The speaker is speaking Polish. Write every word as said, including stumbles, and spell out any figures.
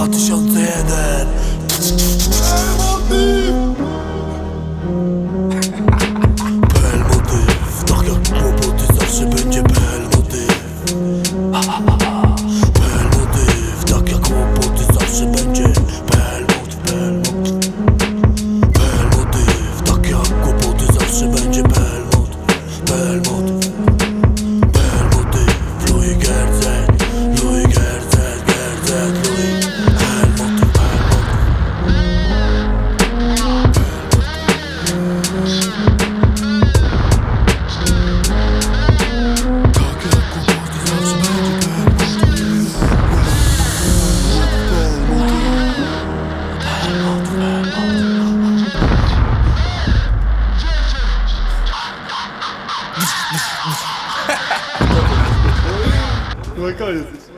dwa tysiące jeden. Pelmotyw, tak jak kłopoty zawsze będzie pelmotyw. Pelmotyw, tak jak kłopoty zawsze będzie pelmot, pelmot. Pelmotyw, tak jak kłopoty zawsze będzie pelmot, pelmot. Pelmotyw, Louis Gerzek, Louis Gerzek, Gerzek, Louis. Pelmotyw, pelmot. Tak jak kłopoty zawsze będzie pelmot. No i koniec.